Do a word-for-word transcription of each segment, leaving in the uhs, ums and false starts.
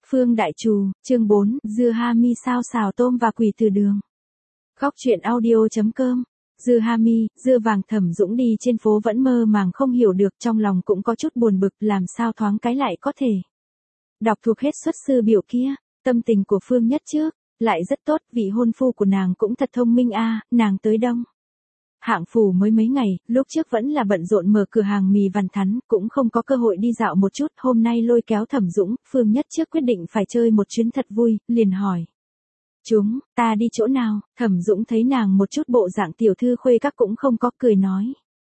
Phương Đại Trù, chương bốn, dưa hami sao xào tôm và quỳ từ đường. Góc truyện audio.com. Dưa hami, dưa vàng. Thẩm Dũng đi trên phố vẫn mơ màng không hiểu được, trong lòng cũng có chút buồn bực, làm sao thoáng cái lại có thể đọc thuộc hết xuất sư biểu kia. Tâm tình của Phương Nhất Trước lại rất tốt, vị hôn phu của nàng cũng thật thông minh a, nàng tới Đông Hạng Phủ mới mấy ngày, lúc trước vẫn là bận rộn mở cửa hàng mì Văn Thắn, cũng không có cơ hội đi dạo một chút, hôm nay lôi kéo Thẩm Dũng, Phương Nhất Trước quyết định phải chơi một chuyến thật vui, liền hỏi. Chúng, ta đi chỗ nào? Thẩm Dũng thấy nàng một chút bộ dạng tiểu thư khuê các cũng không có, cười nói.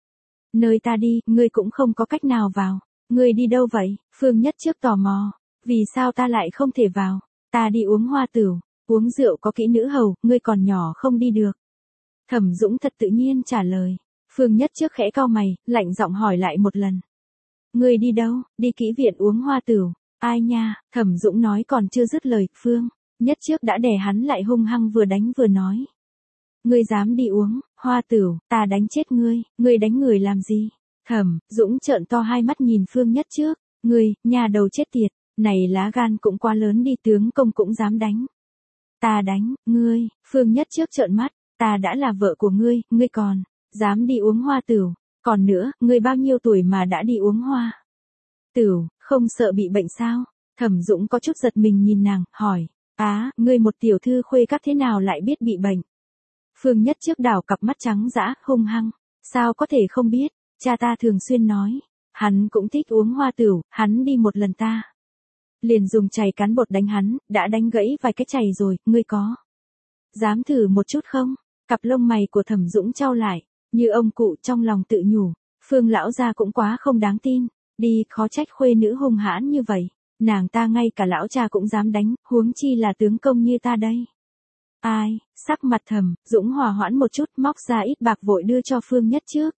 Nơi ta đi, ngươi cũng không có cách nào vào. Ngươi đi đâu vậy? Phương Nhất Trước tò mò. Vì sao ta lại không thể vào? Ta đi uống hoa tửu, uống rượu có kỹ nữ hầu, ngươi còn nhỏ không đi được. Thẩm Dũng thật tự nhiên trả lời. Phương Nhất Trước khẽ cau mày, lạnh giọng hỏi lại một lần. Ngươi đi đâu? Đi kỹ viện uống hoa tửu. Ai nha? Thẩm Dũng nói còn chưa dứt lời, Phương Nhất Trước đã đè hắn lại hung hăng vừa đánh vừa nói. Ngươi dám đi uống hoa tửu, ta đánh chết ngươi, ngươi đánh người làm gì? Thẩm Dũng trợn to hai mắt nhìn Phương Nhất Trước. Ngươi, nhà đầu chết tiệt, này lá gan cũng quá lớn đi, tướng công cũng dám đánh. Ta đánh, ngươi, Phương Nhất Trước trợn mắt. Ta đã là vợ của ngươi, ngươi còn dám đi uống hoa tửu, còn nữa, ngươi bao nhiêu tuổi mà đã đi uống hoa tửu, không sợ bị bệnh sao? Thẩm Dũng có chút giật mình nhìn nàng, hỏi, á, ngươi một tiểu thư khuê các thế nào lại biết bị bệnh? Phương Nhất Trước đảo cặp mắt trắng dã, hung hăng, sao có thể không biết, cha ta thường xuyên nói, hắn cũng thích uống hoa tửu, hắn đi một lần ta liền dùng chày cán bột đánh hắn, đã đánh gãy vài cái chày rồi, ngươi có dám thử một chút không? Cặp lông mày của Thẩm Dũng chau lại, như ông cụ, trong lòng tự nhủ, Phương lão gia cũng quá không đáng tin, đi, khó trách khuê nữ hung hãn như vậy, nàng ta ngay cả lão cha cũng dám đánh, huống chi là tướng công như ta đây. Ai, sắc mặt Thẩm Dũng hòa hoãn một chút, móc ra ít bạc vội đưa cho Phương Nhất Trước.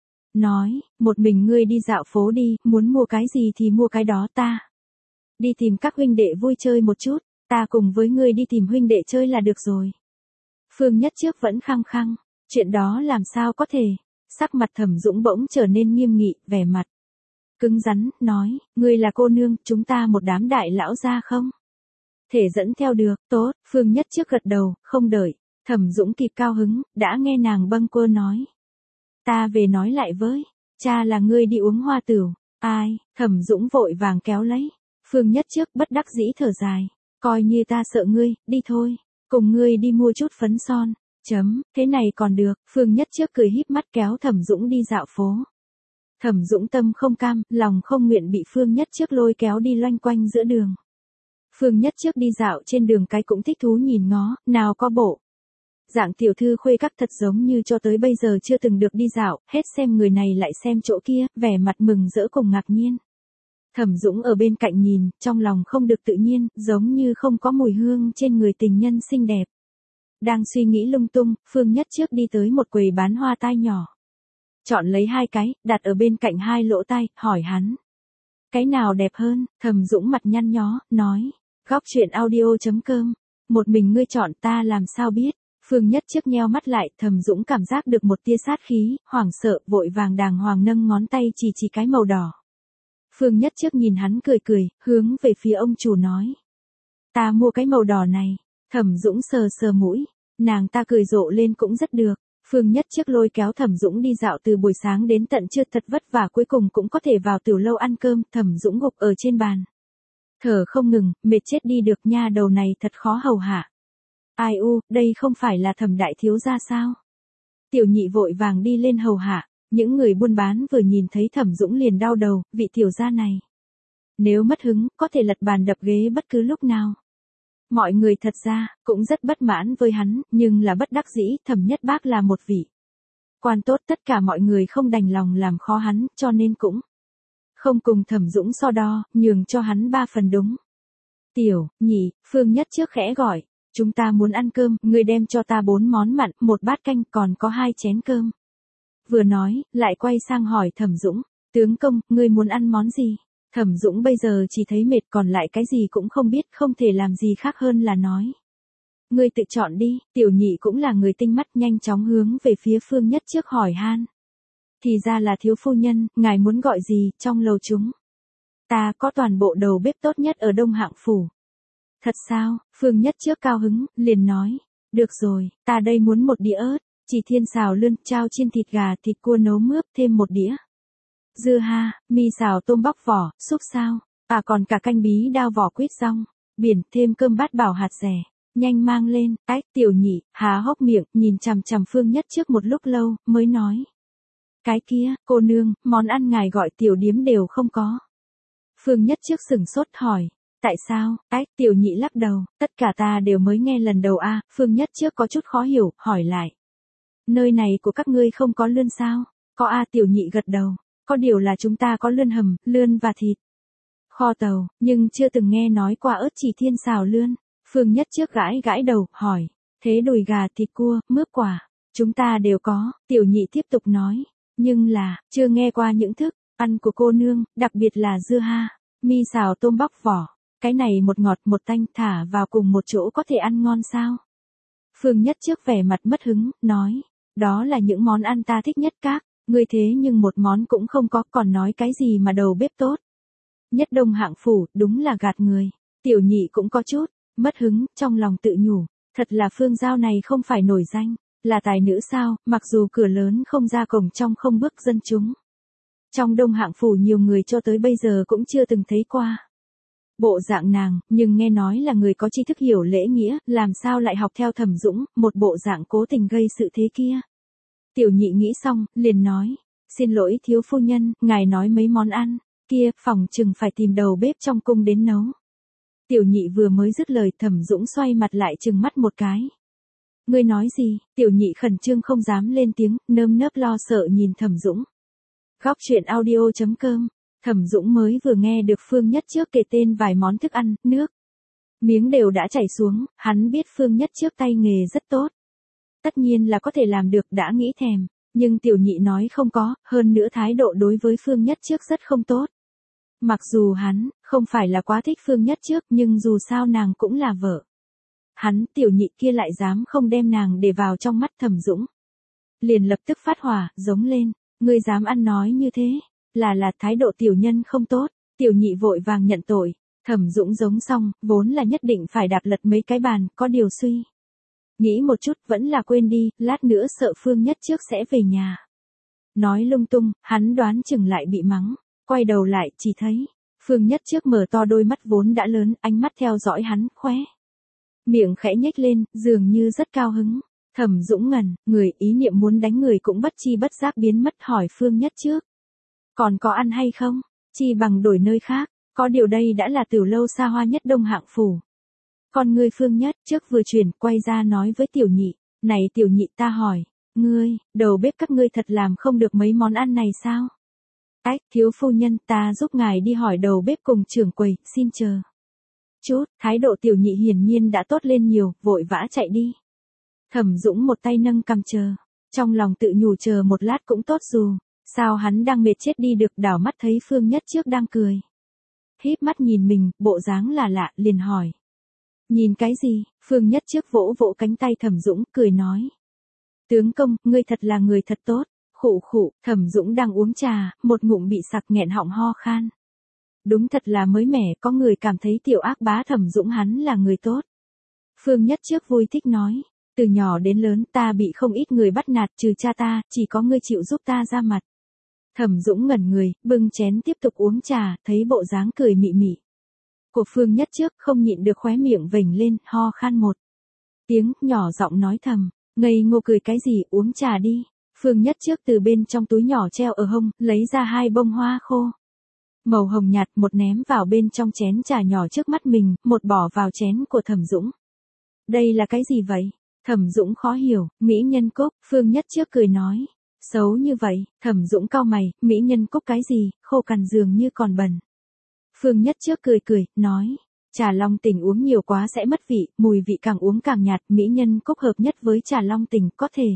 Nói, một mình ngươi đi dạo phố đi, muốn mua cái gì thì mua cái đó, ta đi tìm các huynh đệ vui chơi một chút, ta cùng với ngươi đi tìm huynh đệ chơi là được rồi. Phương Nhất Trước vẫn khăng khăng, chuyện đó làm sao có thể? Sắc mặt Thẩm Dũng bỗng trở nên nghiêm nghị, vẻ mặt cứng rắn, nói, ngươi là cô nương, chúng ta một đám đại lão gia không thể dẫn theo được, tốt. Phương Nhất Trước gật đầu, không đợi Thẩm Dũng kịp cao hứng, đã nghe nàng bâng quơ nói. Ta về nói lại với cha là ngươi đi uống hoa tửu. Ai? Thẩm Dũng vội vàng kéo lấy. Phương Nhất Trước bất đắc dĩ thở dài, coi như ta sợ ngươi, đi thôi, cùng ngươi đi mua chút phấn son. Chấm, thế này còn được. Phương Nhất Trước cười híp mắt kéo Thẩm Dũng đi dạo phố. Thẩm Dũng tâm không cam, lòng không nguyện bị Phương Nhất Trước lôi kéo đi loanh quanh giữa đường. Phương Nhất Trước đi dạo trên đường cái cũng thích thú nhìn ngó, nào có bộ dạng tiểu thư khuê các thật giống như cho tới bây giờ chưa từng được đi dạo, hết xem người này lại xem chỗ kia, vẻ mặt mừng rỡ cùng ngạc nhiên. Thẩm Dũng ở bên cạnh nhìn, trong lòng không được tự nhiên, giống như không có mùi hương trên người tình nhân xinh đẹp. Đang suy nghĩ lung tung, Phương Nhất Trước đi tới một quầy bán hoa tai nhỏ. Chọn lấy hai cái, đặt ở bên cạnh hai lỗ tai, hỏi hắn. Cái nào đẹp hơn? Thẩm Dũng mặt nhăn nhó, nói. Góc truyện audio.com. Một mình ngươi chọn, ta làm sao biết? Phương Nhất Trước nheo mắt lại, Thẩm Dũng cảm giác được một tia sát khí, hoảng sợ, vội vàng đàng hoàng nâng ngón tay chỉ chỉ cái màu đỏ. Phương Nhất Trước nhìn hắn cười cười, hướng về phía ông chủ nói. Ta mua cái màu đỏ này. Thẩm Dũng sờ sờ mũi, nàng ta cười rộ lên cũng rất được. Phương Nhất Trước lôi kéo Thẩm Dũng đi dạo từ buổi sáng đến tận trưa, thật vất vả cuối cùng cũng có thể vào tiểu lâu ăn cơm. Thẩm Dũng gục ở trên bàn, thở không ngừng, mệt chết đi được, nha đầu này thật khó hầu hạ. Ai u, đây không phải là Thẩm đại thiếu gia sao? Tiểu nhị vội vàng đi lên hầu hạ. Những người buôn bán vừa nhìn thấy Thẩm Dũng liền đau đầu, vị tiểu gia này nếu mất hứng, có thể lật bàn đập ghế bất cứ lúc nào. Mọi người thật ra cũng rất bất mãn với hắn, nhưng là bất đắc dĩ, Thẩm Nhất Bác là một vị quan tốt, tất cả mọi người không đành lòng làm khó hắn, cho nên cũng không cùng Thẩm Dũng so đo, nhường cho hắn ba phần đúng. Tiểu nhị, Phương Nhất Trước khẽ gọi, chúng ta muốn ăn cơm, ngươi đem cho ta bốn món mặn, một bát canh, còn có hai chén cơm. Vừa nói, lại quay sang hỏi Thẩm Dũng, tướng công, ngươi muốn ăn món gì? Thẩm Dũng bây giờ chỉ thấy mệt, còn lại cái gì cũng không biết, không thể làm gì khác hơn là nói. Ngươi tự chọn đi. Tiểu nhị cũng là người tinh mắt, nhanh chóng hướng về phía Phương Nhất Trước hỏi han. Thì ra là thiếu phu nhân, ngài muốn gọi gì, trong lầu chúng ta có toàn bộ đầu bếp tốt nhất ở Đông Hạng Phủ. Thật sao? Phương Nhất Trước cao hứng, liền nói. Được rồi, ta đây muốn một đĩa ớt, Chỉ Thiên xào lươn, chao chiên thịt gà, thịt cua nấu mướp, thêm một đĩa. Dưa ha, mi xào tôm bóc vỏ, súp sao, à còn cả canh bí đao vỏ quýt rong, biển, thêm cơm bát bảo hạt rẻ. Nhanh mang lên. Ách, Tiểu Nhị há hốc miệng, nhìn chằm chằm Phương Nhất Trước một lúc lâu, mới nói. Cái kia, cô nương, món ăn ngài gọi tiểu điếm đều không có. Phương Nhất Trước sửng sốt hỏi. Tại sao? Ách, Tiểu Nhị lắc đầu, tất cả ta đều mới nghe lần đầu a. Phương Nhất Trước có chút khó hiểu, hỏi lại. Nơi này của các ngươi không có lươn sao? Có a. Tiểu Nhị gật đầu. Có điều là chúng ta có lươn hầm, lươn và thịt kho tàu, nhưng chưa từng nghe nói qua ớt Chỉ Thiên xào lươn. Phương Nhất Trước gãi gãi đầu, hỏi. Thế đùi gà, thịt cua, mướp quả, chúng ta đều có. Tiểu Nhị tiếp tục nói. Nhưng là, chưa nghe qua những thức ăn của cô nương, đặc biệt là dưa ha, mi xào tôm bóc vỏ. Cái này một ngọt một tanh thả vào cùng một chỗ có thể ăn ngon sao? Phương Nhất Trước vẻ mặt mất hứng, nói. Đó là những món ăn ta thích nhất các, ngươi thế nhưng một món cũng không có, còn nói cái gì mà đầu bếp tốt. Nhất Đông hạng phủ, đúng là gạt người. Tiểu Nhị cũng có chút mất hứng, trong lòng tự nhủ. Thật là Phương Giao này không phải nổi danh, là tài nữ sao, mặc dù cửa lớn không ra cổng trong không bước dân chúng. Trong Đông hạng phủ nhiều người cho tới bây giờ cũng chưa từng thấy qua bộ dạng nàng, nhưng nghe nói là người có tri thức hiểu lễ nghĩa, làm sao lại học theo Thẩm Dũng, một bộ dạng cố tình gây sự thế kia. Tiểu Nhị nghĩ xong, liền nói. Xin lỗi thiếu phu nhân, ngài nói mấy món ăn kia, phòng chừng phải tìm đầu bếp trong cung đến nấu. Tiểu Nhị vừa mới dứt lời, Thẩm Dũng xoay mặt lại trừng mắt một cái. Ngươi nói gì? Tiểu Nhị khẩn trương không dám lên tiếng, nơm nớp lo sợ nhìn Thẩm Dũng. Góc truyện audio chấm com. Thẩm Dũng mới vừa nghe được Phương Nhất Trước kể tên vài món thức ăn, nước miếng đều đã chảy xuống, hắn biết Phương Nhất Trước tay nghề rất tốt. Tất nhiên là có thể làm được, đã nghĩ thèm, nhưng Tiểu Nhị nói không có, hơn nữa thái độ đối với Phương Nhất Trước rất không tốt. Mặc dù hắn không phải là quá thích Phương Nhất Trước, nhưng dù sao nàng cũng là vợ hắn, Tiểu Nhị kia lại dám không đem nàng để vào trong mắt Thẩm Dũng. Liền lập tức phát hỏa, giống lên. Ngươi dám ăn nói như thế, là là thái độ tiểu nhân không tốt. Tiểu Nhị vội vàng nhận tội. Thẩm Dũng giống xong, vốn là nhất định phải đạp lật mấy cái bàn, có điều suy nghĩ một chút, vẫn là quên đi, lát nữa sợ Phương Nhất Trước sẽ về nhà nói lung tung, hắn đoán chừng lại bị mắng. Quay đầu lại, chỉ thấy Phương Nhất Trước mở to đôi mắt vốn đã lớn, ánh mắt theo dõi hắn, khóe miệng khẽ nhếch lên, dường như rất cao hứng. Thẩm Dũng ngẩn người, ý niệm muốn đánh người cũng bất chi bất giác biến mất, hỏi Phương Nhất Trước. Còn có ăn hay không? Chi bằng đổi nơi khác, có điều đây đã là tiểu lâu xa hoa nhất Đông hạng phủ. Còn ngươi Phương Nhất Trước vừa chuyển, quay ra nói với Tiểu Nhị. Này Tiểu Nhị, ta hỏi, ngươi, đầu bếp các ngươi thật làm không được mấy món ăn này sao? Ách, thiếu phu nhân, ta giúp ngài đi hỏi đầu bếp cùng trưởng quầy, xin chờ chút. Thái độ Tiểu Nhị hiển nhiên đã tốt lên nhiều, vội vã chạy đi. Thẩm Dũng một tay nâng cằm chờ, trong lòng tự nhủ chờ một lát cũng tốt, dù sao hắn đang mệt chết đi được. Đảo mắt thấy Phương Nhất Trước đang cười híp mắt nhìn mình, bộ dáng là lạ, liền hỏi. Nhìn cái gì? Phương Nhất Trước vỗ vỗ cánh tay Thẩm Dũng, cười nói. Tướng công, ngươi thật là người thật tốt. Khụ khụ, Thẩm Dũng đang uống trà, một ngụm bị sặc nghẹn họng ho khan. Đúng thật là mới mẻ, có người cảm thấy tiểu ác bá Thẩm Dũng hắn là người tốt. Phương Nhất Trước vui thích nói. Từ nhỏ đến lớn ta bị không ít người bắt nạt, trừ cha ta, chỉ có ngươi chịu giúp ta ra mặt. Thẩm Dũng ngẩn người, bưng chén tiếp tục uống trà, thấy bộ dáng cười mị mị của Phương Nhất Trước, không nhịn được khóe miệng vểnh lên, ho khan một tiếng, nhỏ giọng nói thầm. Ngây ngô cười cái gì, uống trà đi. Phương Nhất Trước từ bên trong túi nhỏ treo ở hông, lấy ra hai bông hoa khô màu hồng nhạt, một ném vào bên trong chén trà nhỏ trước mắt mình, một bỏ vào chén của Thẩm Dũng. Đây là cái gì vậy? Thẩm Dũng khó hiểu. Mỹ nhân cúc. Phương Nhất Trước cười nói. Xấu như vậy. Thẩm Dũng cau mày, mỹ nhân cúc cái gì, khô cằn dường như còn bẩn. Phương Nhất Trước cười cười, nói. Trà long tình uống nhiều quá sẽ mất vị, mùi vị càng uống càng nhạt, mỹ nhân cúc hợp nhất với trà long tình, có thể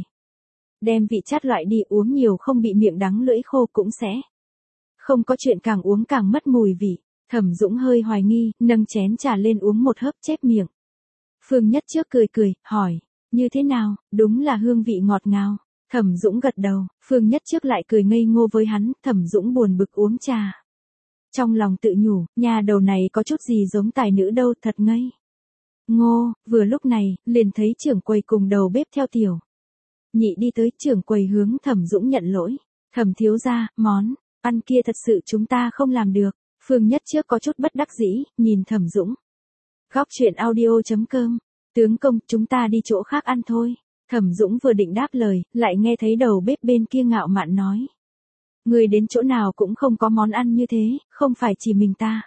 đem vị chát loại đi, uống nhiều không bị miệng đắng lưỡi khô, cũng sẽ không có chuyện càng uống càng mất mùi vị. Thẩm Dũng hơi hoài nghi, nâng chén trà lên uống một hớp, chép miệng. Phương Nhất Trước cười cười, hỏi. Như thế nào? Đúng là hương vị ngọt ngào. Thẩm Dũng gật đầu. Phương Nhất Trước lại cười ngây ngô với hắn. Thẩm Dũng buồn bực uống trà, trong lòng tự nhủ, nhà đầu này có chút gì giống tài nữ đâu, thật ngây Ngô, vừa lúc này, liền thấy trưởng quầy cùng đầu bếp theo tiểu nhị đi tới, trưởng quầy hướng Thẩm Dũng nhận lỗi. Thẩm thiếu gia, món ăn kia thật sự chúng ta không làm được. Phương Nhất Trước có chút bất đắc dĩ, nhìn Thẩm Dũng. Góc truyện audio chấm com. Tướng công, chúng ta đi chỗ khác ăn thôi. Thẩm Dũng vừa định đáp lời, lại nghe thấy đầu bếp bên kia ngạo mạn nói. Người đến chỗ nào cũng không có món ăn như thế, không phải chỉ mình ta.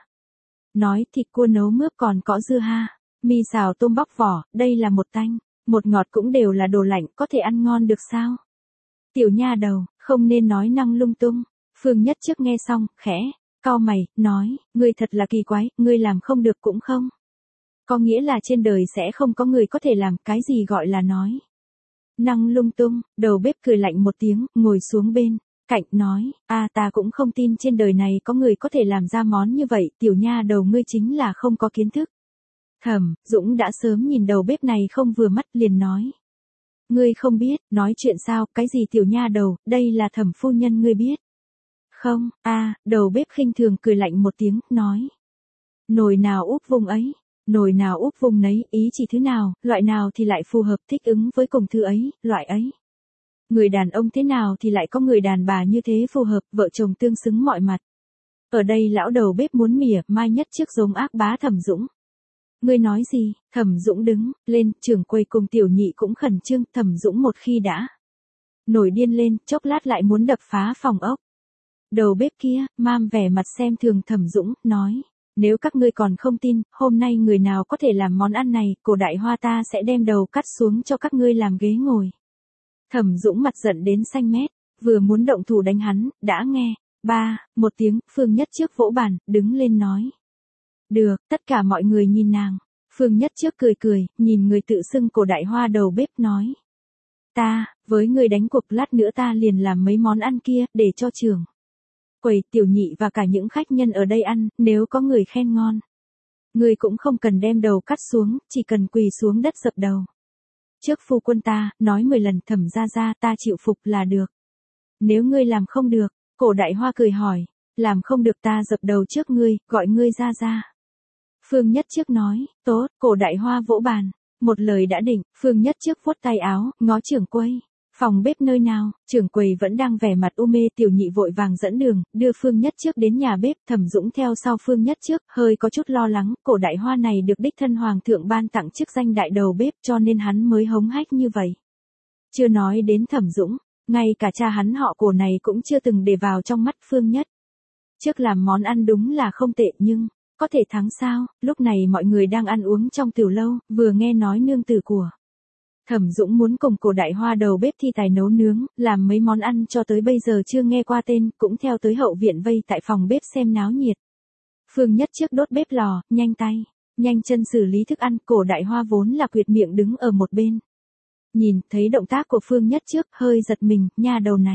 Nói thịt cua nấu mướp còn có dưa ha, mì xào tôm bóc vỏ, đây là một tanh, một ngọt cũng đều là đồ lạnh, có thể ăn ngon được sao? Tiểu nha đầu, không nên nói năng lung tung. Phương Nhất Trước nghe xong, khẽ cau mày, nói, ngươi thật là kỳ quái, ngươi làm không được cũng không. Có nghĩa là trên đời sẽ không có người có thể làm, cái gì gọi là nói năng lung tung. Đầu bếp cười lạnh một tiếng, ngồi xuống bên cạnh nói, a ta cũng không tin trên đời này có người có thể làm ra món như vậy, tiểu nha đầu ngươi chính là không có kiến thức. Thẩm Dũng đã sớm nhìn đầu bếp này không vừa mắt, liền nói. Ngươi không biết, nói chuyện sao, cái gì tiểu nha đầu, đây là Thẩm phu nhân ngươi biết. Không, a đầu bếp khinh thường cười lạnh một tiếng, nói. Nồi nào úp vùng ấy, nồi nào úp vùng nấy, ý chỉ thứ nào, loại nào thì lại phù hợp thích ứng với cùng thứ ấy, loại ấy. Người đàn ông thế nào thì lại có người đàn bà như thế phù hợp, vợ chồng tương xứng mọi mặt. Ở đây lão đầu bếp muốn mỉa Mai Nhất Trước giống ác bá Thẩm Dũng. Ngươi nói gì? Thẩm Dũng đứng lên, trưởng quầy cùng tiểu nhị cũng khẩn trương. Thẩm Dũng một khi đã nổi điên lên, chốc lát lại muốn đập phá phòng ốc. Đầu bếp kia, mam vẻ mặt xem thường Thẩm Dũng, nói. Nếu các ngươi còn không tin, hôm nay người nào có thể làm món ăn này, cổ đại hoa ta sẽ đem đầu cắt xuống cho các ngươi làm ghế ngồi. Thẩm Dũng mặt giận đến xanh mét, vừa muốn động thủ đánh hắn, đã nghe. Ba, một tiếng, Phương Nhất Trước vỗ bàn, đứng lên nói. Được, tất cả mọi người nhìn nàng. Phương Nhất Trước cười cười, nhìn người tự xưng cổ đại hoa đầu bếp nói. Ta, với người đánh cuộc lát nữa ta liền làm mấy món ăn kia, để cho trưởng quầy, tiểu nhị và cả những khách nhân ở đây ăn, nếu có người khen ngon. Người cũng không cần đem đầu cắt xuống, chỉ cần quỳ xuống đất dập đầu. Trước phu quân ta, nói mười lần Thẩm gia gia ta chịu phục là được. Nếu ngươi làm không được, cổ đại hoa cười hỏi, làm không được ta dập đầu trước ngươi, gọi ngươi ra ra. Phương Nhất Trước nói, tốt, cổ đại hoa vỗ bàn. Một lời đã định, Phương Nhất Trước vuốt tay áo, ngó trưởng quầy. Phòng bếp nơi nào, trưởng quầy vẫn đang vẻ mặt u mê, tiểu nhị vội vàng dẫn đường, đưa Phương Nhất Trước đến nhà bếp. Thẩm Dũng theo sau Phương Nhất Trước, hơi có chút lo lắng, cổ đại hoa này được đích thân hoàng thượng ban tặng chức danh đại đầu bếp cho nên hắn mới hống hách như vậy. Chưa nói đến Thẩm Dũng, ngay cả cha hắn họ cổ này cũng chưa từng để vào trong mắt Phương Nhất Trước làm món ăn đúng là không tệ nhưng, có thể thắng sao? Lúc này mọi người đang ăn uống trong tiểu lâu, vừa nghe nói nương tử của Thẩm Dũng muốn cùng cổ đại hoa đầu bếp thi tài nấu nướng, làm mấy món ăn cho tới bây giờ chưa nghe qua tên, cũng theo tới hậu viện vây tại phòng bếp xem náo nhiệt. Phương Nhất Trước đốt bếp lò, nhanh tay, nhanh chân xử lý thức ăn, cổ đại hoa vốn là quyệt miệng đứng ở một bên. Nhìn, thấy động tác của Phương Nhất Trước, hơi giật mình, nha đầu này.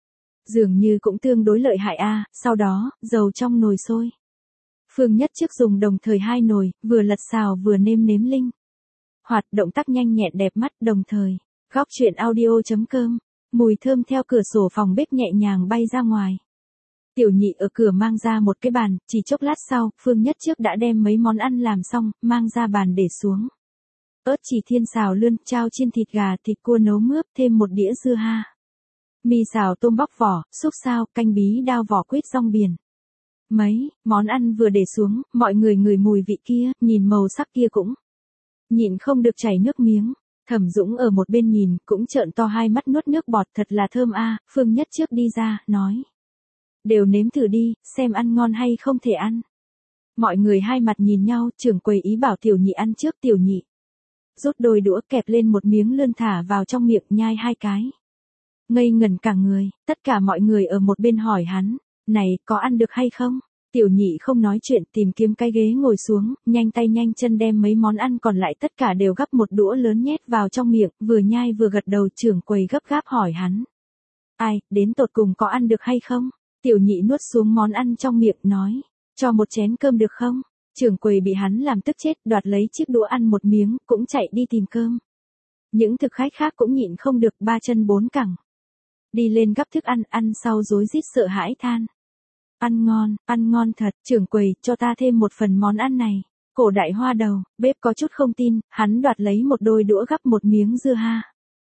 Dường như cũng tương đối lợi hại a. Sau đó, dầu trong nồi sôi. Phương Nhất Trước dùng đồng thời hai nồi, vừa lật xào vừa nêm nếm linh hoạt, động tác nhanh nhẹn đẹp mắt, đồng thời. Góc truyện audio chấm com. Mùi thơm theo cửa sổ phòng bếp nhẹ nhàng bay ra ngoài. Tiểu nhị ở cửa mang ra một cái bàn, chỉ chốc lát sau, Phương Nhất Trước đã đem mấy món ăn làm xong, mang ra bàn để xuống. Ớt chỉ thiên xào lươn, chao chiên thịt gà, thịt cua nấu mướp, thêm một đĩa dưa ha. Mì xào tôm bóc vỏ, xúc xao, canh bí đao vỏ quýt rong biển. Mấy món ăn vừa để xuống, mọi người ngửi mùi vị kia, nhìn màu sắc kia cũng nhịn không được chảy nước miếng. Thẩm Dũng ở một bên nhìn, cũng trợn to hai mắt nuốt nước bọt, thật là thơm a. Phương Nhất Trước đi ra, nói. Đều nếm thử đi, xem ăn ngon hay không thể ăn. Mọi người hai mặt nhìn nhau, trưởng quầy ý bảo tiểu nhị ăn trước, tiểu nhị rút đôi đũa kẹp lên một miếng lươn thả vào trong miệng, nhai hai cái. Ngây ngẩn cả người, tất cả mọi người ở một bên hỏi hắn, này, có ăn được hay không? Tiểu nhị không nói chuyện, tìm kiếm cái ghế ngồi xuống, nhanh tay nhanh chân đem mấy món ăn còn lại tất cả đều gắp một đũa lớn nhét vào trong miệng, vừa nhai vừa gật đầu. Trưởng quầy gấp gáp hỏi hắn. Ai, đến tột cùng có ăn được hay không? Tiểu nhị nuốt xuống món ăn trong miệng, nói. Cho một chén cơm được không? Trưởng quầy bị hắn làm tức chết, đoạt lấy chiếc đũa ăn một miếng, cũng chạy đi tìm cơm. Những thực khách khác cũng nhịn không được, ba chân bốn cẳng. Đi lên gắp thức ăn, ăn sau rối rít sợ hãi than. Ăn ngon, ăn ngon thật, trưởng quầy, cho ta thêm một phần món ăn này. Cổ Đại Hoa đầu bếp có chút không tin, hắn đoạt lấy một đôi đũa gắp một miếng dưa ha.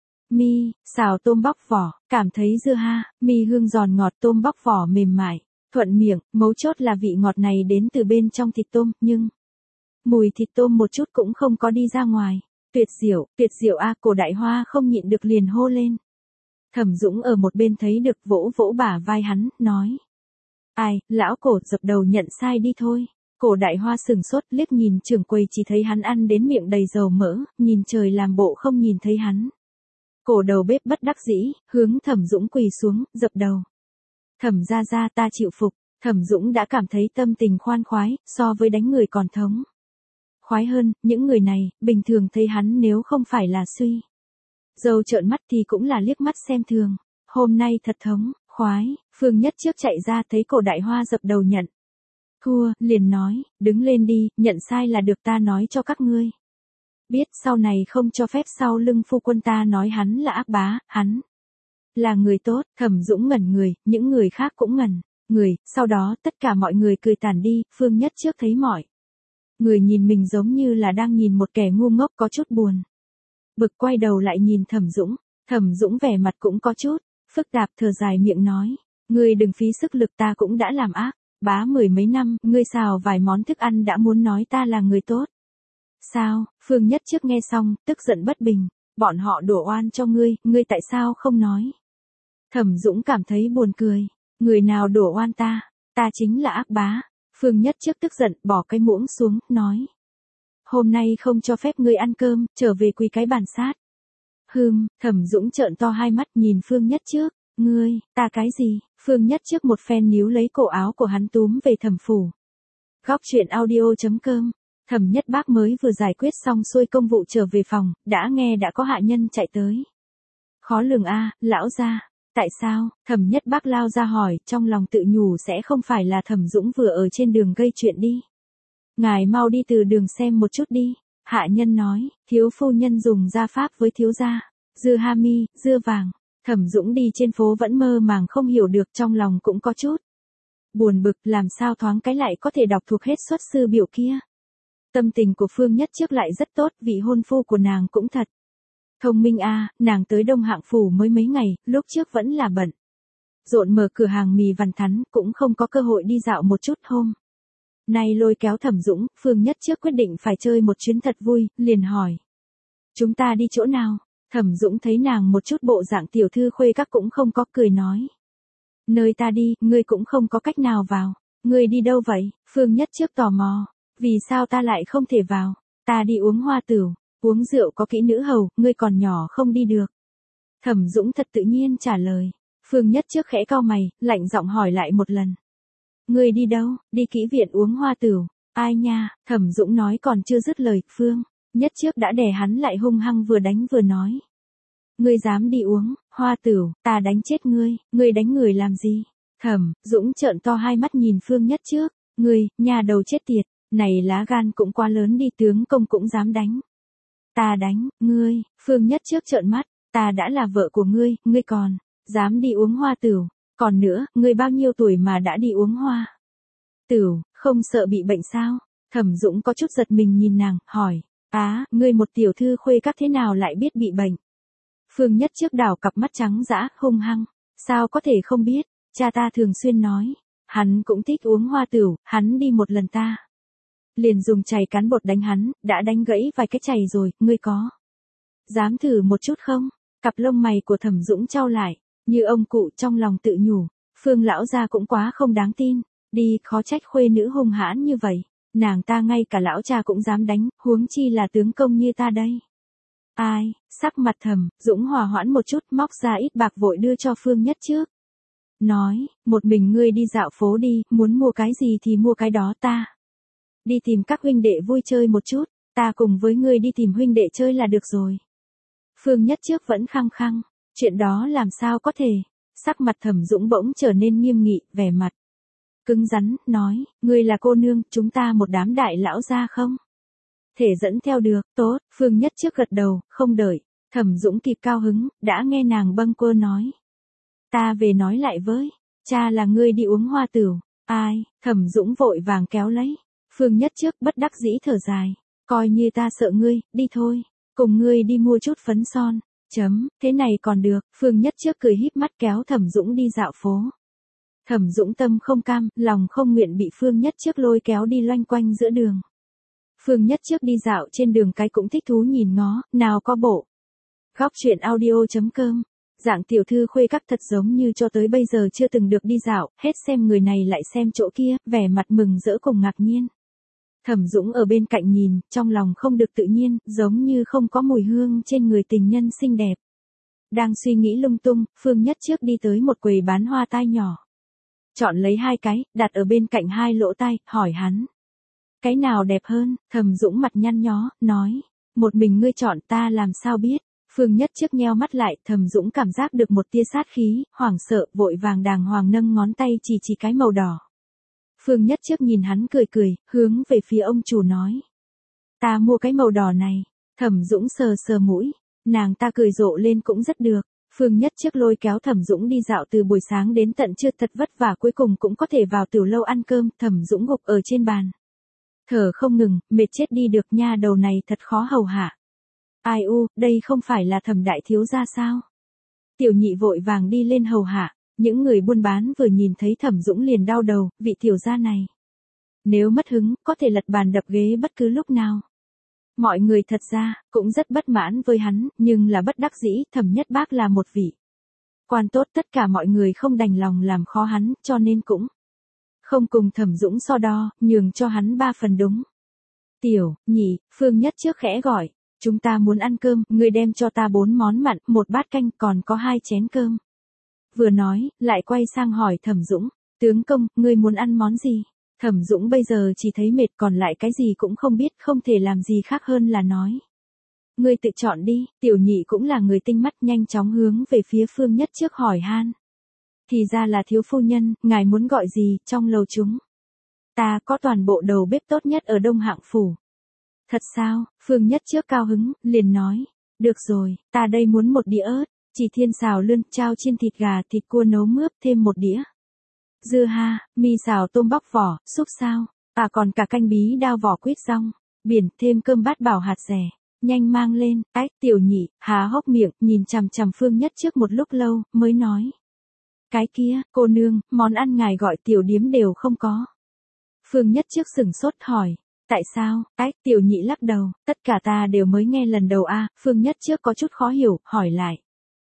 Mi, xào tôm bóc vỏ, cảm thấy dưa ha, mi hương giòn ngọt, tôm bóc vỏ mềm mại, thuận miệng, mấu chốt là vị ngọt này đến từ bên trong thịt tôm, nhưng mùi thịt tôm một chút cũng không có đi ra ngoài. Tuyệt diệu, tuyệt diệu a, Cổ Đại Hoa không nhịn được liền hô lên. Thẩm Dũng ở một bên thấy được vỗ vỗ bả vai hắn, nói. Ai, lão Cổ, dập đầu nhận sai đi thôi. Cổ Đại Hoa sừng sốt liếc nhìn trưởng quầy, chỉ thấy hắn ăn đến miệng đầy dầu mỡ, nhìn trời làm bộ không nhìn thấy hắn. Cổ đầu bếp bất đắc dĩ, hướng Thẩm Dũng quỳ xuống, dập đầu. Thẩm gia gia, ta chịu phục. Thẩm Dũng đã cảm thấy tâm tình khoan khoái, so với đánh người còn thống khoái hơn. Những người này, bình thường thấy hắn nếu không phải là suy dâu trợn mắt thì cũng là liếc mắt xem thường. Hôm nay thật thống khoái. Phương Nhất trước chạy ra thấy Cổ Đại Hoa dập đầu nhận thua, liền nói, đứng lên đi, nhận sai là được, ta nói cho các ngươi biết, sau này không cho phép sau lưng phu quân ta nói hắn là ác bá, hắn là người tốt. Thẩm Dũng ngẩn người, những người khác cũng ngẩn người, sau đó tất cả mọi người cười tản đi. Phương Nhất trước thấy mọi người nhìn mình giống như là đang nhìn một kẻ ngu ngốc, có chút buồn bực, quay đầu lại nhìn Thẩm Dũng. Thẩm Dũng vẻ mặt cũng có chút phức tạp, thở dài miệng nói, ngươi đừng phí sức lực, ta cũng đã làm ác bá mười mấy năm, ngươi xào vài món thức ăn đã muốn nói ta là người tốt sao? Phương Nhất trước nghe xong, tức giận bất bình, bọn họ đổ oan cho ngươi, ngươi tại sao không nói? Thẩm Dũng cảm thấy buồn cười, người nào đổ oan ta, ta chính là ác bá. Phương Nhất trước tức giận, bỏ cái muỗng xuống, nói, hôm nay không cho phép ngươi ăn cơm, trở về quỳ cái bàn sát. Hừm. Thẩm Dũng trợn to hai mắt nhìn Phương Nhất trước, ngươi, ta cái gì? Phương Nhất trước một phen níu lấy cổ áo của hắn túm về thẩm phủ. Góc truyện audio chấm com. Thẩm Nhất Bác mới vừa giải quyết xong xuôi công vụ trở về phòng, đã nghe đã có hạ nhân chạy tới. Khó lường a, lão gia, tại sao? Thẩm Nhất Bác lao ra hỏi, trong lòng tự nhủ sẽ không phải là Thẩm Dũng vừa ở trên đường gây chuyện đi. Ngài mau đi từ đường xem một chút đi. Hạ nhân nói, thiếu phu nhân dùng gia pháp với thiếu gia. Dưa ha mi, dưa vàng. Thẩm Dũng đi trên phố vẫn mơ màng không hiểu được, trong lòng cũng có chút buồn bực, làm sao thoáng cái lại có thể đọc thuộc hết xuất sư biểu kia. Tâm tình của Phương Nhất trước lại rất tốt, vị hôn phu của nàng cũng thật thông minh a, nàng tới Đông Hạng phủ mới mấy ngày, lúc trước vẫn là bận rộn mở cửa hàng mì vằn thắn, cũng không có cơ hội đi dạo một chút. Hôm nay lôi kéo Thẩm Dũng, Phương Nhất trước quyết định phải chơi một chuyến thật vui, liền hỏi, chúng ta đi chỗ nào? Thẩm Dũng thấy nàng một chút bộ dạng tiểu thư khuê các cũng không có, cười nói, nơi ta đi, ngươi cũng không có cách nào vào. Ngươi đi đâu vậy? Phương Nhất trước tò mò, vì sao ta lại không thể vào? Ta đi uống hoa tửu, uống rượu có kỹ nữ hầu, ngươi còn nhỏ không đi được. Thẩm Dũng thật tự nhiên trả lời. Phương Nhất trước khẽ cau mày, lạnh giọng hỏi lại một lần, ngươi đi đâu? Đi kỹ viện uống hoa tửu. Ai nha? Thẩm Dũng nói còn chưa dứt lời, Phương Nhất trước đã đè hắn lại, hung hăng vừa đánh vừa nói, ngươi dám đi uống hoa tửu, ta đánh chết ngươi. Ngươi đánh người làm gì? Thẩm Dũng trợn to hai mắt nhìn Phương Nhất trước, ngươi, nhà đầu chết tiệt, này lá gan cũng quá lớn đi, tướng công cũng dám đánh. Ta đánh, ngươi? Phương Nhất trước trợn mắt, ta đã là vợ của ngươi, ngươi còn dám đi uống hoa tửu? Còn nữa, ngươi bao nhiêu tuổi mà đã đi uống hoa tửu, không sợ bị bệnh sao? Thẩm Dũng có chút giật mình nhìn nàng, hỏi, á, ngươi một tiểu thư khuê các thế nào lại biết bị bệnh? Phương Nhất trước đảo cặp mắt trắng dã, hung hăng, sao có thể không biết, cha ta thường xuyên nói, hắn cũng thích uống hoa tửu, hắn đi một lần ta liền dùng chày cán bột đánh hắn, đã đánh gãy vài cái chày rồi, ngươi có dám thử một chút không? Cặp lông mày của Thẩm Dũng chau lại, như ông cụ, trong lòng tự nhủ, Phương lão gia cũng quá không đáng tin, đi, khó trách khuê nữ hung hãn như vậy, nàng ta ngay cả lão cha cũng dám đánh, huống chi là tướng công như ta đây. Ai? Sắc mặt Thẩm Dũng hòa hoãn một chút, móc ra ít bạc vội đưa cho Phương Nhất trước. Nói, một mình ngươi đi dạo phố đi, muốn mua cái gì thì mua cái đó, ta đi tìm các huynh đệ vui chơi một chút, ta cùng với ngươi đi tìm huynh đệ chơi là được rồi. Phương Nhất trước vẫn khăng khăng, chuyện đó làm sao có thể? Sắc mặt Thẩm Dũng bỗng trở nên nghiêm nghị, vẻ mặt cứng rắn, nói, ngươi là cô nương, chúng ta một đám đại lão gia không thể dẫn theo được. Tốt. Phương Nhất trước gật đầu, không đợi Thẩm Dũng kịp cao hứng, đã nghe nàng bâng quơ nói, ta về nói lại với cha là ngươi đi uống hoa tửu. Ai? Thẩm Dũng vội vàng kéo lấy Phương Nhất Trước bất đắc dĩ thở dài. Coi như ta sợ ngươi, đi thôi. Cùng ngươi đi mua chút phấn son. Chấm, thế này còn được. Phương Nhất Trước cười híp mắt kéo Thẩm Dũng đi dạo phố. Thẩm Dũng tâm không cam, lòng không nguyện bị Phương Nhất Trước lôi kéo đi loanh quanh giữa đường. Phương Nhất Trước đi dạo trên đường cái cũng thích thú nhìn ngó, nào có bộ. Góc truyện audio.com. Dạng tiểu thư khuê các thật giống như cho tới bây giờ chưa từng được đi dạo, hết xem người này lại xem chỗ kia, vẻ mặt mừng rỡ cùng ngạc nhiên. Thẩm Dũng ở bên cạnh nhìn, trong lòng không được tự nhiên, giống như không có mùi hương trên người tình nhân xinh đẹp. Đang suy nghĩ lung tung, Phương Nhất Trước đi tới một quầy bán hoa tai nhỏ. Chọn lấy hai cái, đặt ở bên cạnh hai lỗ tai, hỏi hắn. Cái nào đẹp hơn? Thẩm Dũng mặt nhăn nhó, nói. Một mình ngươi chọn, ta làm sao biết? Phương Nhất Trước nheo mắt lại, Thẩm Dũng cảm giác được một tia sát khí, hoảng sợ, vội vàng đàng hoàng nâng ngón tay chỉ chỉ cái màu đỏ. Phương Nhất Trước nhìn hắn cười cười, hướng về phía ông chủ nói. Ta mua cái màu đỏ này. Thẩm Dũng sờ sờ mũi, nàng ta cười rộ lên cũng rất được. Phương Nhất Trước lôi kéo Thẩm Dũng đi dạo từ buổi sáng đến tận trưa thật vất vả, cuối cùng cũng có thể vào tiểu lâu ăn cơm. Thẩm Dũng gục ở trên bàn. Thở không ngừng, mệt chết đi được, nha đầu này thật khó hầu hạ. Ai u, đây không phải là Thẩm đại thiếu gia sao? Tiểu nhị vội vàng đi lên hầu hạ, những người buôn bán vừa nhìn thấy Thẩm Dũng liền đau đầu, vị tiểu gia này. Nếu mất hứng, có thể lật bàn đập ghế bất cứ lúc nào. Mọi người thật ra, cũng rất bất mãn với hắn, nhưng là bất đắc dĩ, Thẩm Nhất Bác là một vị quan tốt, tất cả mọi người không đành lòng làm khó hắn, cho nên cũng không cùng Thẩm Dũng so đo, nhường cho hắn ba phần đúng. Tiểu, nhị, Phương Nhất Trước khẽ gọi. Chúng ta muốn ăn cơm, ngươi đem cho ta bốn món mặn, một bát canh, còn có hai chén cơm. Vừa nói, lại quay sang hỏi Thẩm Dũng, tướng công, ngươi muốn ăn món gì? Thẩm Dũng bây giờ chỉ thấy mệt, còn lại cái gì cũng không biết, không thể làm gì khác hơn là nói. Ngươi tự chọn đi. Tiểu nhị cũng là người tinh mắt, nhanh chóng hướng về phía Phương Nhất Trước hỏi han. Thì ra là thiếu phu nhân, ngài muốn gọi gì, trong lầu chúng. Ta có toàn bộ đầu bếp tốt nhất ở Đông Hạng Phủ. Thật sao? Phương Nhất Trước cao hứng, liền nói. Được rồi, ta đây muốn một đĩa ớt, chỉ thiên xào lươn, chao chiên thịt gà, thịt cua nấu mướp, thêm một đĩa. Dưa ha, mi xào tôm bóc vỏ, xúc sao, à còn cả canh bí đao vỏ quýt rong, biển, thêm cơm bát bảo hạt rẻ. Nhanh mang lên. Ách, tiểu nhị, há hốc miệng, nhìn chằm chằm Phương Nhất Trước một lúc lâu, mới nói. Cái kia, cô nương, món ăn ngài gọi tiểu điếm đều không có. Phương Nhất Trước sửng sốt hỏi. Tại sao? Ách, tiểu nhị lắc đầu, tất cả ta đều mới nghe lần đầu a. À, Phương Nhất Trước có chút khó hiểu, hỏi lại.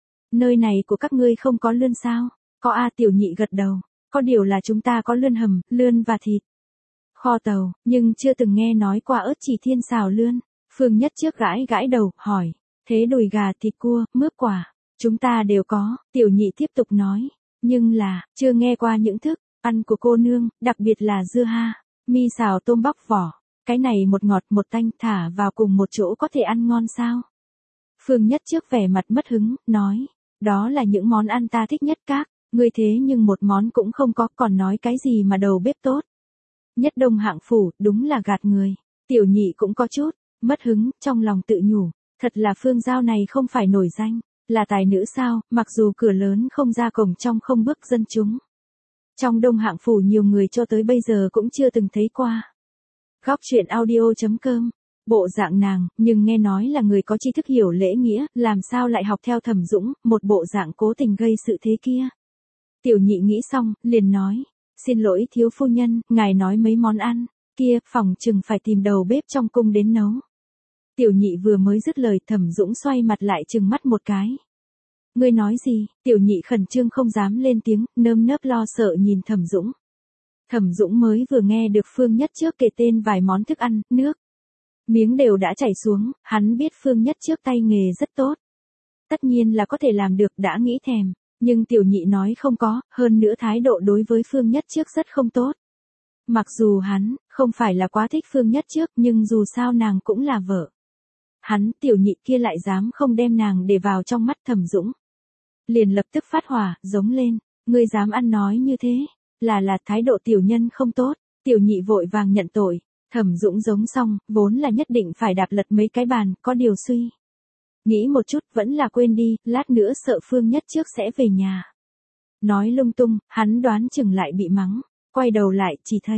Nơi này của các ngươi không có lươn sao? Có a. À, tiểu nhị gật đầu, có điều là chúng ta có lươn hầm, lươn và thịt kho tàu, nhưng chưa từng nghe nói qua ớt chỉ thiên xào lươn. Phương Nhất Trước gãi gãi đầu, hỏi, thế đùi gà, thịt cua, mướp quả, chúng ta đều có. Tiểu nhị tiếp tục nói, nhưng là, chưa nghe qua những thức ăn của cô nương, đặc biệt là dưa ha, mi xào tôm bóc vỏ. Cái này một ngọt một tanh, thả vào cùng một chỗ có thể ăn ngon sao? Phương Nhất Trước vẻ mặt mất hứng, nói, đó là những món ăn ta thích nhất các, ngươi thế nhưng một món cũng không có, còn nói cái gì mà đầu bếp tốt. Nhất Đông Hạng Phủ, đúng là gạt người. Tiểu nhị cũng có chút mất hứng, trong lòng tự nhủ, thật là Phương Giao này không phải nổi danh, là tài nữ sao, mặc dù cửa lớn không ra cổng trong không bước dân chúng. Trong Đông Hạng Phủ nhiều người cho tới bây giờ cũng chưa từng thấy qua. Góc truyện audio.com. Bộ dạng nàng, nhưng nghe nói là người có tri thức hiểu lễ nghĩa, làm sao lại học theo Thẩm Dũng, một bộ dạng cố tình gây sự thế kia. Tiểu nhị nghĩ xong, liền nói, xin lỗi thiếu phu nhân, ngài nói mấy món ăn, kia, phòng chừng phải tìm đầu bếp trong cung đến nấu. Tiểu nhị vừa mới dứt lời, Thẩm Dũng xoay mặt lại trừng mắt một cái. Ngươi nói gì? Tiểu nhị khẩn trương không dám lên tiếng, nơm nớp lo sợ nhìn Thẩm Dũng. Thẩm Dũng mới vừa nghe được Phương Nhất Trước kể tên vài món thức ăn, nước miếng đều đã chảy xuống, hắn biết Phương Nhất Trước tay nghề rất tốt. Tất nhiên là có thể làm được, đã nghĩ thèm, nhưng tiểu nhị nói không có, hơn nữa thái độ đối với Phương Nhất Trước rất không tốt. Mặc dù hắn không phải là quá thích Phương Nhất Trước, nhưng dù sao nàng cũng là vợ hắn, tiểu nhị kia lại dám không đem nàng để vào trong mắt. Thẩm Dũng liền lập tức phát hỏa, giống lên, ngươi dám ăn nói như thế, là là thái độ tiểu nhân không tốt. Tiểu nhị vội vàng nhận tội. Thẩm Dũng giống xong, vốn là nhất định phải đạp lật mấy cái bàn, có điều suy nghĩ một chút, vẫn là quên đi, lát nữa sợ Phương Nhất Trước sẽ về nhà nói lung tung, hắn đoán chừng lại bị mắng. Quay đầu lại, chỉ thấy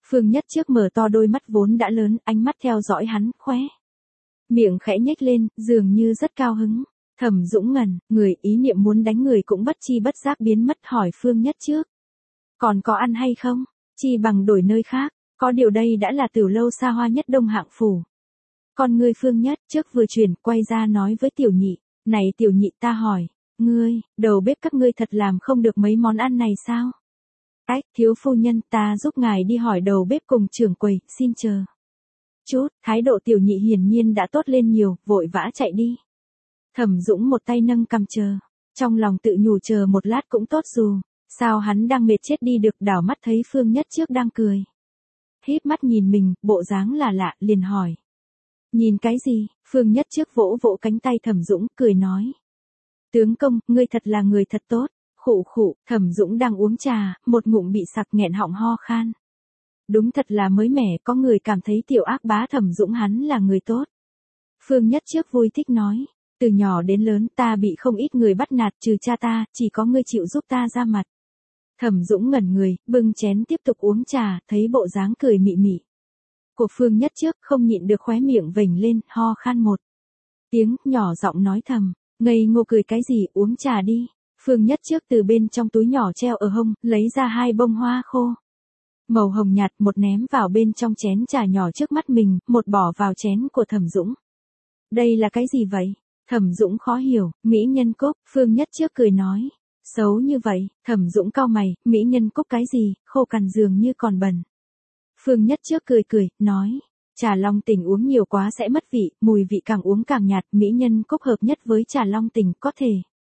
Phương Nhất Trước mở to đôi mắt vốn đã lớn, ánh mắt theo dõi hắn, khóe miệng khẽ nhếch lên, dường như rất cao hứng. Thẩm Dũng ngẩn, người, ý niệm muốn đánh người cũng bất chi bất giác biến mất, hỏi Phương Nhất Trước. Còn có ăn hay không? Chi bằng đổi nơi khác, có điều đây đã là tiểu lâu xa hoa nhất Đông Hạng Phủ. Còn ngươi Phương Nhất Trước vừa chuyển, quay ra nói với tiểu nhị, này tiểu nhị ta hỏi, ngươi, đầu bếp các ngươi thật làm không được mấy món ăn này sao? Ách, thiếu phu nhân, ta giúp ngài đi hỏi đầu bếp cùng trưởng quầy, xin chờ chút. Thái độ tiểu nhị hiển nhiên đã tốt lên nhiều, vội vã chạy đi. Thẩm Dũng một tay nâng cằm chờ, trong lòng tự nhủ chờ một lát cũng tốt dù, sao hắn đang mệt chết đi được, đảo mắt thấy Phương Nhất Trước đang cười. Híp mắt nhìn mình, bộ dáng là lạ, liền hỏi. Nhìn cái gì? Phương Nhất Trước vỗ vỗ cánh tay Thẩm Dũng, cười nói. Tướng công, ngươi thật là người thật tốt. Khụ khụ, Thẩm Dũng đang uống trà, một ngụm bị sặc nghẹn họng ho khan. Đúng thật là mới mẻ, có người cảm thấy tiểu ác bá Thẩm Dũng hắn là người tốt. Phương Nhất Trước vui thích nói. Từ nhỏ đến lớn ta bị không ít người bắt nạt, trừ cha ta, chỉ có ngươi chịu giúp ta ra mặt. Thẩm Dũng ngẩn người, bưng chén tiếp tục uống trà, thấy bộ dáng cười mị mị của Phương Nhất Trước, không nhịn được khóe miệng vểnh lên, ho khan một tiếng, nhỏ giọng nói thầm, ngây ngô cười cái gì, uống trà đi. Phương Nhất Trước từ bên trong túi nhỏ treo ở hông, lấy ra hai bông hoa khô màu hồng nhạt, một ném vào bên trong chén trà nhỏ trước mắt mình, một bỏ vào chén của Thẩm Dũng. Đây là cái gì vậy? Thẩm Dũng khó hiểu, mỹ nhân cúc. Phương Nhất Trước cười nói, xấu như vậy. Thẩm Dũng cau mày, mỹ nhân cúc cái gì, khô cằn dường như còn bẩn. Phương Nhất Trước cười cười, nói, trà long tình uống nhiều quá sẽ mất vị, mùi vị càng uống càng nhạt, mỹ nhân cúc hợp nhất với trà long tình, có thể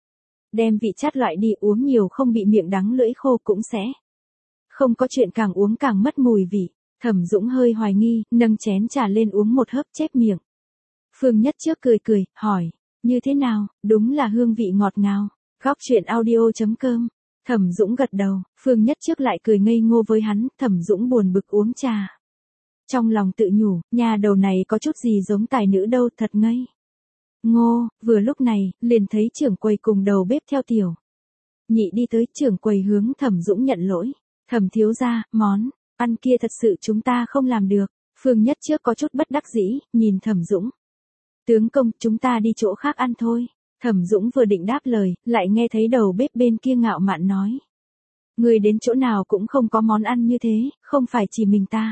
đem vị chát loại đi, uống nhiều không bị miệng đắng lưỡi khô, cũng sẽ không có chuyện càng uống càng mất mùi vị. Thẩm Dũng hơi hoài nghi, nâng chén trà lên uống một hớp, chép miệng. Phương Nhất Trước cười cười, hỏi, như thế nào? Đúng là hương vị ngọt ngào. Góc truyện audio chấm com. Thẩm Dũng gật đầu, Phương Nhất Trước lại cười ngây ngô với hắn. Thẩm Dũng buồn bực uống trà, trong lòng tự nhủ, nhà đầu này có chút gì giống tài nữ đâu, thật ngây ngô. Vừa lúc này, liền thấy trưởng quầy cùng đầu bếp theo tiểu nhị đi tới. Trưởng quầy hướng Thẩm Dũng nhận lỗi. Thẩm thiếu gia, món ăn kia thật sự chúng ta không làm được. Phương Nhất Trước có chút bất đắc dĩ, nhìn Thẩm Dũng. Tướng công, chúng ta đi chỗ khác ăn thôi. Thẩm Dũng vừa định đáp lời, lại nghe thấy đầu bếp bên kia ngạo mạn nói. Người đến chỗ nào cũng không có món ăn như thế, không phải chỉ mình ta.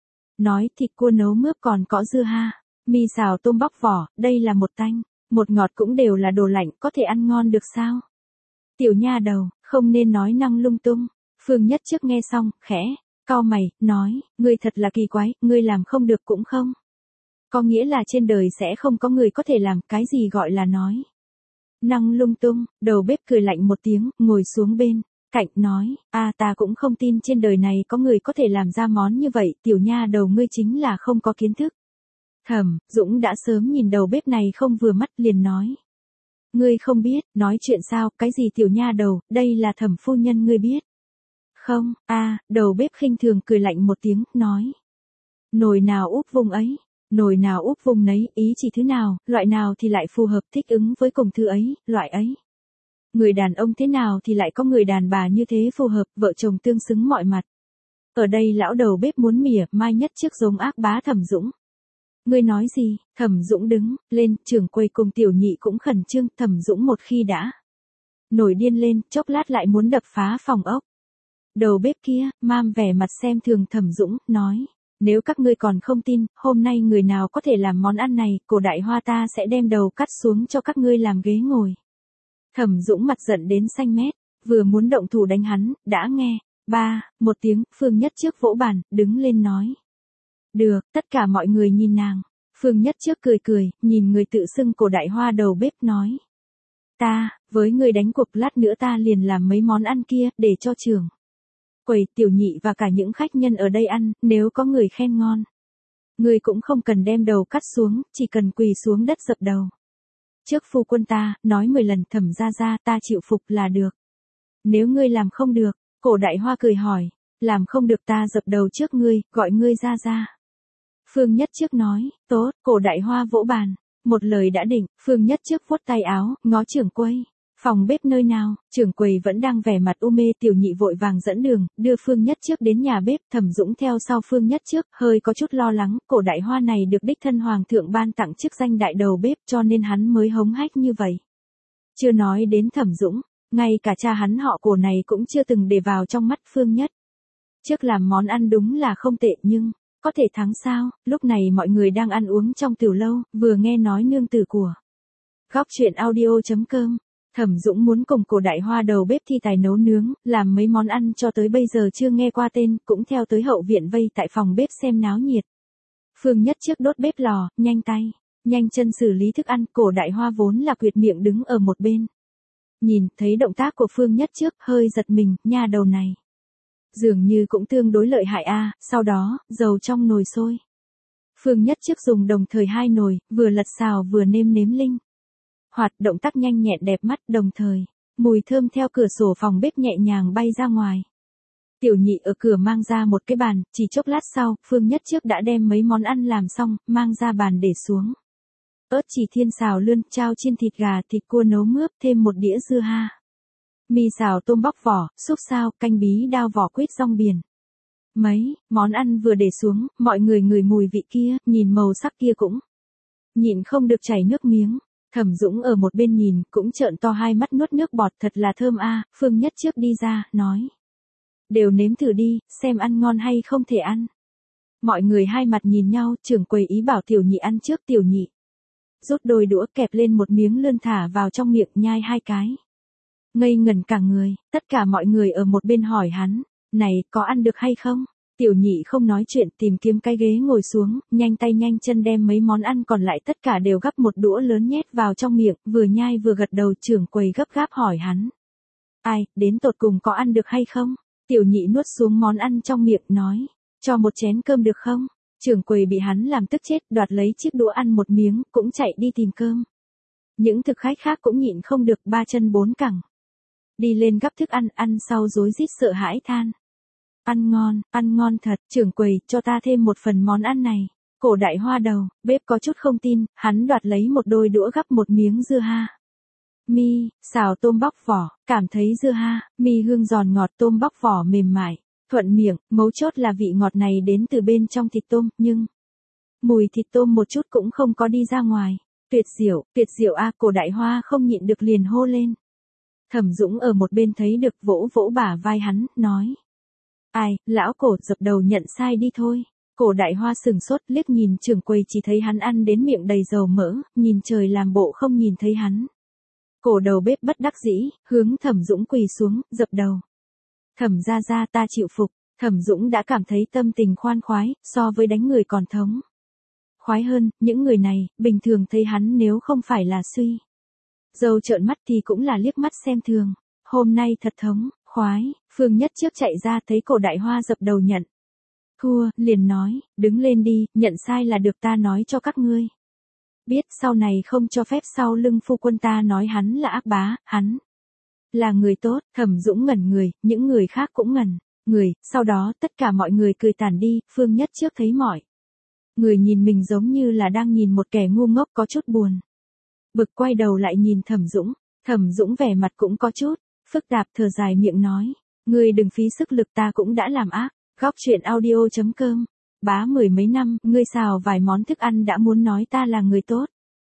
Nói thịt cua nấu mướp còn có dưa ha, mi xào tôm bóc vỏ, đây là một tanh, một ngọt cũng đều là đồ lạnh, có thể ăn ngon được sao? Tiểu nha đầu, không nên nói năng lung tung. Phương Nhất Trước nghe xong, khẽ cau mày, nói, ngươi thật là kỳ quái, ngươi làm không được cũng không có nghĩa là trên đời sẽ không có người có thể làm. Cái gì gọi là nói năng lung tung? Đầu bếp cười lạnh một tiếng, ngồi xuống bên cạnh nói, a ta cũng không tin trên đời này có người có thể làm ra món như vậy. Tiểu nha đầu ngươi chính là không có kiến thức. Thẩm Dũng đã sớm nhìn đầu bếp này không vừa mắt, liền nói, ngươi không biết, nói chuyện sao? Cái gì tiểu nha đầu, đây là Thẩm phu nhân ngươi biết không? A, đầu bếp khinh thường cười lạnh một tiếng, nói, nồi nào úp vùng ấy, nồi nào úp vùng nấy, ý chỉ thứ nào, loại nào thì lại phù hợp thích ứng với cùng thứ ấy, loại ấy. Người đàn ông thế nào thì lại có người đàn bà như thế phù hợp, vợ chồng tương xứng mọi mặt. Ở đây lão đầu bếp muốn mỉa mai Nhất Trước giống ác bá Thẩm Dũng. Ngươi nói gì? Thẩm Dũng đứng lên, trưởng quầy cùng tiểu nhị cũng khẩn trương. Thẩm Dũng một khi đã nổi điên lên, chốc lát lại muốn đập phá phòng ốc. Đầu bếp kia, mam vẻ mặt xem thường Thẩm Dũng, nói, nếu các ngươi còn không tin, hôm nay người nào có thể làm món ăn này, cổ đại hoa ta sẽ đem đầu cắt xuống cho các ngươi làm ghế ngồi. Thẩm Dũng mặt giận đến xanh mét, vừa muốn động thủ đánh hắn, đã nghe, ba, một tiếng, Phương Nhất Trước vỗ bàn, đứng lên nói. Được, tất cả mọi người nhìn nàng. Phương Nhất Trước cười cười, nhìn người tự xưng cổ đại hoa đầu bếp nói. Ta, với người đánh cuộc, lát nữa ta liền làm mấy món ăn kia, để cho trưởng quầy, tiểu nhị và cả những khách nhân ở đây ăn, nếu có người khen ngon. Người cũng không cần đem đầu cắt xuống, chỉ cần quỳ xuống đất dập đầu. Trước phu quân ta, nói mười lần Thẩm gia gia, ta chịu phục là được. Nếu ngươi làm không được, cổ đại hoa cười hỏi, làm không được ta dập đầu trước ngươi, gọi ngươi ra ra. Phương Nhất Trước nói, tốt, cổ đại hoa vỗ bàn, một lời đã định. Phương Nhất Trước vuốt tay áo, ngó trưởng quầy. Phòng bếp nơi nào, trưởng quầy vẫn đang vẻ mặt u mê. Tiểu Nhị vội vàng dẫn đường, đưa Phương Nhất Trước đến nhà bếp. Thẩm Dũng theo sau Phương Nhất Trước, hơi có chút lo lắng. Cổ Đại Hoa này được đích thân hoàng thượng ban tặng chức danh đại đầu bếp, cho nên hắn mới hống hách như vậy. Chưa nói đến Thẩm Dũng, ngay cả cha hắn họ Cổ này cũng chưa từng để vào trong mắt Phương Nhất Trước làm món ăn đúng là không tệ, nhưng có thể thắng sao? Lúc này mọi người đang ăn uống trong tiểu lâu, vừa nghe nói nương tử của Góc truyện audio.com. Thẩm Dũng muốn cùng Cổ Đại Hoa đầu bếp thi tài nấu nướng, làm mấy món ăn cho tới bây giờ chưa nghe qua tên, cũng theo tới hậu viện vây tại phòng bếp xem náo nhiệt. Phương Nhất Trước đốt bếp lò, nhanh tay, nhanh chân xử lý thức ăn. Cổ Đại Hoa vốn là quyệt miệng đứng ở một bên. Nhìn thấy động tác của Phương Nhất Trước, hơi giật mình, nha đầu này dường như cũng tương đối lợi hại a. Sau đó, dầu trong nồi sôi. Phương Nhất Trước dùng đồng thời hai nồi, vừa lật xào vừa nêm nếm linh hoạt, động tác nhanh nhẹn đẹp mắt. Đồng thời, mùi thơm theo cửa sổ phòng bếp nhẹ nhàng bay ra ngoài. Tiểu Nhị ở cửa mang ra một cái bàn, chỉ chốc lát sau, Phương Nhất Trước đã đem mấy món ăn làm xong, mang ra bàn để xuống. Ớt chỉ thiên xào lươn, chao chiên thịt gà, thịt cua nấu mướp, thêm một đĩa dưa ha. Mì xào tôm bóc vỏ, súp sao, canh bí đao vỏ quýt rong biển. Mấy món ăn vừa để xuống, mọi người ngửi mùi vị kia, nhìn màu sắc kia cũng nhịn không được chảy nước miếng. Thẩm Dũng ở một bên nhìn, cũng trợn to hai mắt nuốt nước bọt, thật là thơm a. Phương Nhất Trước đi ra, nói: đều nếm thử đi, xem ăn ngon hay không thể ăn. Mọi người hai mặt nhìn nhau, trưởng quầy ý bảo Tiểu Nhị ăn trước. Tiểu Nhị rút đôi đũa kẹp lên một miếng lươn thả vào trong miệng, nhai hai cái. Ngây ngẩn cả người, tất cả mọi người ở một bên hỏi hắn: này, có ăn được hay không? Tiểu Nhị không nói chuyện, tìm kiếm cái ghế ngồi xuống, nhanh tay nhanh chân đem mấy món ăn còn lại tất cả đều gắp một đũa lớn nhét vào trong miệng, vừa nhai vừa gật đầu. Trưởng quầy gấp gáp hỏi hắn: ai, đến tột cùng có ăn được hay không? Tiểu Nhị nuốt xuống món ăn trong miệng, nói: cho một chén cơm được không? Trưởng quầy bị hắn làm tức chết, đoạt lấy chiếc đũa ăn một miếng, cũng chạy đi tìm cơm. Những thực khách khác cũng nhịn không được, ba chân bốn cẳng đi lên gắp thức ăn, ăn sau rối rít sợ hãi than: ăn ngon, ăn ngon thật. Trưởng quầy, cho ta thêm một phần món ăn này. Cổ Đại Hoa đầu bếp có chút không tin, hắn đoạt lấy một đôi đũa gắp một miếng dưa ha mi xào tôm bóc vỏ, cảm thấy dưa ha mi hương giòn ngọt, tôm bóc vỏ mềm mại, thuận miệng. Mấu chốt là vị ngọt này đến từ bên trong thịt tôm, nhưng mùi thịt tôm một chút cũng không có đi ra ngoài. Tuyệt diệu, tuyệt diệu a. Cổ Đại Hoa không nhịn được liền hô lên. Thẩm Dũng ở một bên thấy được, vỗ vỗ bả vai hắn, nói: ai, lão Cổ, dập đầu nhận sai đi thôi. Cổ Đại Hoa sừng sốt, liếc nhìn trưởng quầy, chỉ thấy hắn ăn đến miệng đầy dầu mỡ, nhìn trời làm bộ không nhìn thấy hắn. Cổ đầu bếp bất đắc dĩ, hướng Thẩm Dũng quỳ xuống, dập đầu: Thẩm gia gia, ta chịu phục. Thẩm Dũng đã cảm thấy tâm tình khoan khoái, so với đánh người còn thống khoái hơn. Những người này, bình thường thấy hắn nếu không phải là suy dâu trợn mắt thì cũng là liếc mắt xem thường. Hôm nay thật thống khoái. Phương Nhất Trước chạy ra, thấy Cổ Đại Hoa dập đầu nhận thua, liền nói: đứng lên đi, nhận sai là được, ta nói cho các ngươi biết, sau này không cho phép sau lưng phu quân ta nói hắn là ác bá, hắn là người tốt. Thẩm Dũng ngẩn người, những người khác cũng ngẩn người, sau đó tất cả mọi người cười tản đi. Phương Nhất Trước thấy mọi người nhìn mình giống như là đang nhìn một kẻ ngu ngốc, có chút buồn bực, quay đầu lại nhìn Thẩm Dũng. Thẩm Dũng vẻ mặt cũng có chút phức tạp, thở dài miệng nói: ngươi đừng phí sức lực, ta cũng đã làm ác. Góc truyện audio.com. Bá mười mấy năm, ngươi xào vài món thức ăn đã muốn nói ta là người tốt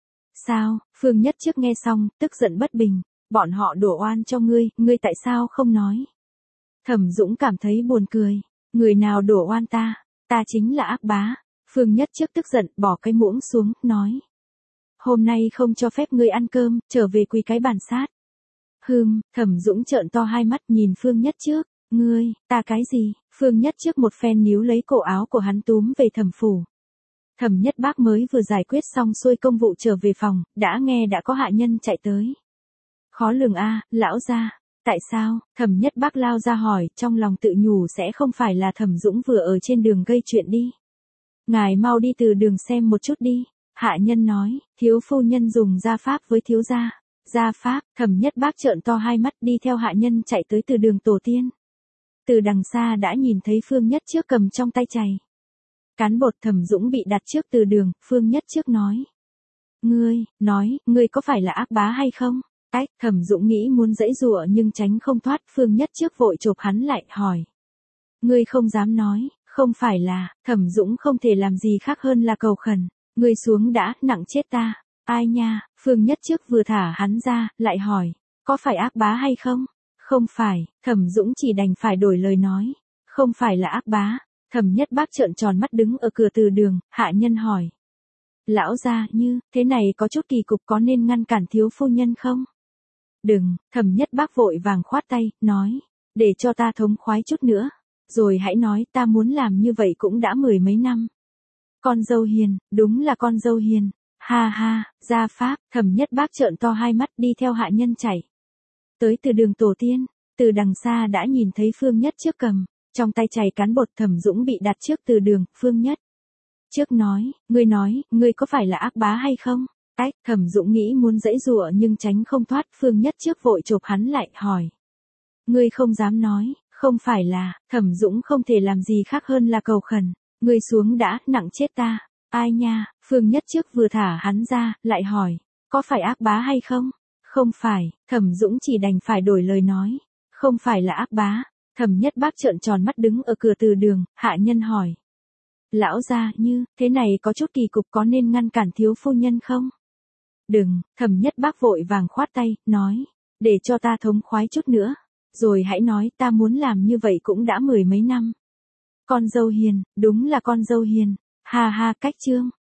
sao? Phương Nhất Trước nghe xong, tức giận bất bình: bọn họ đổ oan cho ngươi, ngươi tại sao không nói? Thẩm Dũng cảm thấy buồn cười: người nào đổ oan ta? Ta chính là ác bá. Phương Nhất Trước tức giận, bỏ cái muỗng xuống, nói: hôm nay không cho phép ngươi ăn cơm, trở về quỳ cái bàn sát. Hừm. Thẩm Dũng trợn to hai mắt nhìn Phương Nhất Trước: ngươi, ta cái gì? Phương Nhất Trước một phen níu lấy cổ áo của hắn túm về thẩm phủ. Thẩm Nhất Bác mới vừa giải quyết xong xuôi công vụ trở về phòng, đã nghe đã có hạ nhân chạy tới. Khó lường a, lão gia. Tại sao? Thẩm Nhất Bác lao ra hỏi, trong lòng tự nhủ sẽ không phải là Thẩm Dũng vừa ở trên đường gây chuyện đi. Ngài mau đi từ đường xem một chút đi. Hạ nhân nói: thiếu phu nhân dùng gia pháp với thiếu gia. Gia pháp? Thẩm Nhất Bác trợn to hai mắt, đi theo hạ nhân chạy tới từ đường tổ tiên. Từ đằng xa đã nhìn thấy Phương Nhất Trước cầm trong tay chày cán bột. Thẩm Dũng bị đặt trước từ đường. Phương Nhất Trước nói: ngươi, nói, ngươi có phải là ác bá hay không? Ách, Thẩm Dũng nghĩ muốn giãy giụa nhưng tránh không thoát, Phương Nhất Trước vội chộp hắn lại, hỏi. Ngươi không dám nói, không phải là, Thẩm Dũng không thể làm gì khác hơn là cầu khẩn. Ngươi xuống đã, nặng chết ta. Ai nha, Phương Nhất Trước vừa thả hắn ra, lại hỏi. Có phải ác bá hay không? Không phải, Thẩm Dũng chỉ đành phải đổi lời nói. Không phải là ác bá. Thẩm Nhất Bác trợn tròn mắt đứng ở cửa từ đường, hạ nhân hỏi. Lão gia, như, thế này có chút kỳ cục, có nên ngăn cản thiếu phu nhân không? Đừng, Thẩm Nhất Bác vội vàng khoát tay, nói. Để cho ta thống khoái chút nữa. Rồi hãy nói, ta muốn làm như vậy cũng đã mười mấy năm. Con dâu hiền, đúng là con dâu hiền. Ha ha, gia pháp, Thẩm Nhất Bác trợn to hai mắt đi theo hạ nhân chạy. Tới từ đường tổ tiên, từ đằng xa đã nhìn thấy Phương Nhất Trước cầm. Trong tay chày cán bột. Thẩm Dũng bị đặt trước từ đường, Phương Nhất Trước nói, ngươi nói, ngươi có phải là ác bá hay không? Ách, Thẩm Dũng nghĩ muốn giãy giụa nhưng tránh không thoát, Phương Nhất Trước vội chộp hắn lại, hỏi. Ngươi không dám nói, không phải là, Thẩm Dũng không thể làm gì khác hơn là cầu khẩn. Ngươi xuống đã, nặng chết ta. Ai nha, Phương Nhất Trước vừa thả hắn ra, lại hỏi. Có phải ác bá hay không? Không phải, Thẩm Dũng chỉ đành phải đổi lời nói. Không phải là ác bá. Thẩm Nhất Bác trợn tròn mắt đứng ở cửa từ đường, hạ nhân hỏi. Lão gia, như, thế này có chút kỳ cục, có nên ngăn cản thiếu phu nhân không? Đừng, Thẩm Nhất Bác vội vàng khoát tay, nói. Để cho ta thống khoái chút nữa. Rồi hãy nói, ta muốn làm như vậy cũng đã mười mấy năm. Con dâu hiền, đúng là con dâu hiền. Ha ha, cách chương.